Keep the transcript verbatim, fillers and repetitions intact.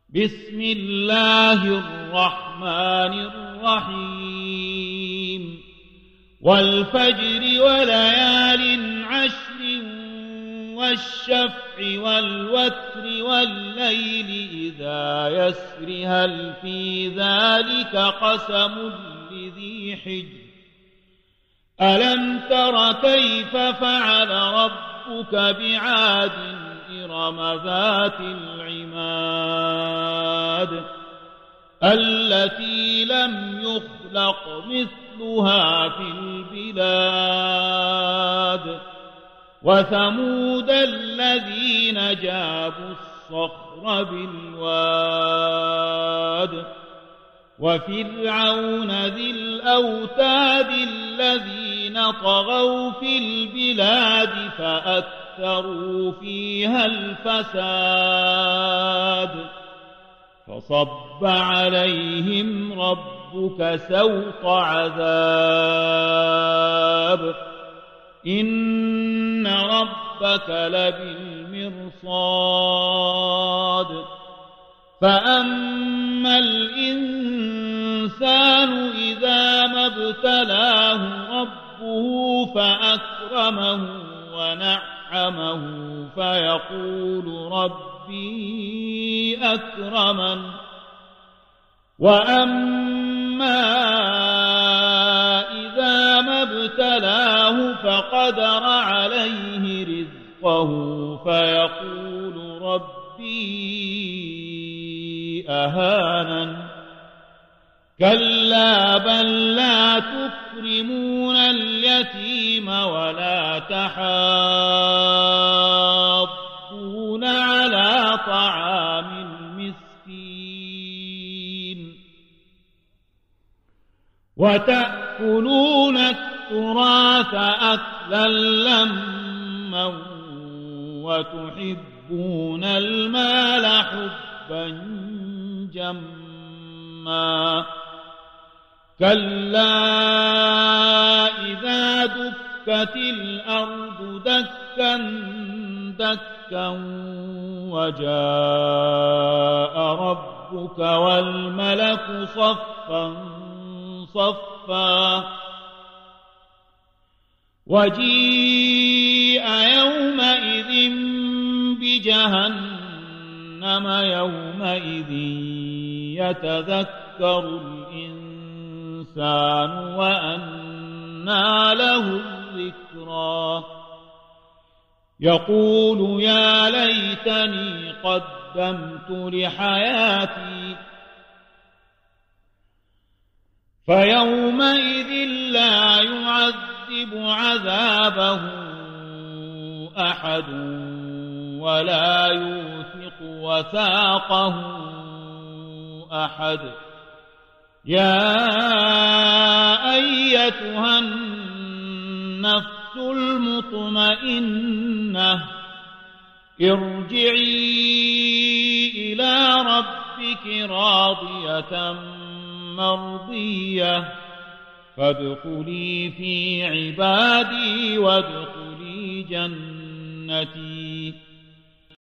بسم الله الرحمن الرحيم والفجر وليال عشر والشفع والوتر والليل إذا يسر هل في ذلك قسم لذي حجر ألم تر كيف فعل ربك بعاد إرم ذات العماد التي لم يخلق مثلها في البلاد وثمود الذين جابوا الصخر بالواد وفرعون ذي الأوتاد الذين طغوا في البلاد فأكثروا فيها الفساد فصب عليهم ربك سوط عذاب إن ربك لبالمرصاد فأما الإنسان إذا ما ابتلاه ربه فأكرمه ونعمه فيقول ربي أكرمن وأما إذا ما ابتلاه فقدر عليه رزقه فيقول ربي أهانن كلا بل لا تكرمون اليتيم ولا تحاضون على طعام المسكين وتأكلون التراث أكلا لما وتحبون المال حبا جما كلا إذا دكت الأرض دكا دكا وجاء ربك والملك صفا صفا وجيء يومئذ بجهنم يومئذ يتذكر الإنسان وأنى له الذكرى يقول يا ليتني قدمت لحياتي فيومئذ لا يعذب عذابه أحد ولا يوثق وثاقه أحد يا أيتها النفس المطمئنة ارجعي إلى ربك راضية مرضية فادخلي في عبادي وادخلي جنتي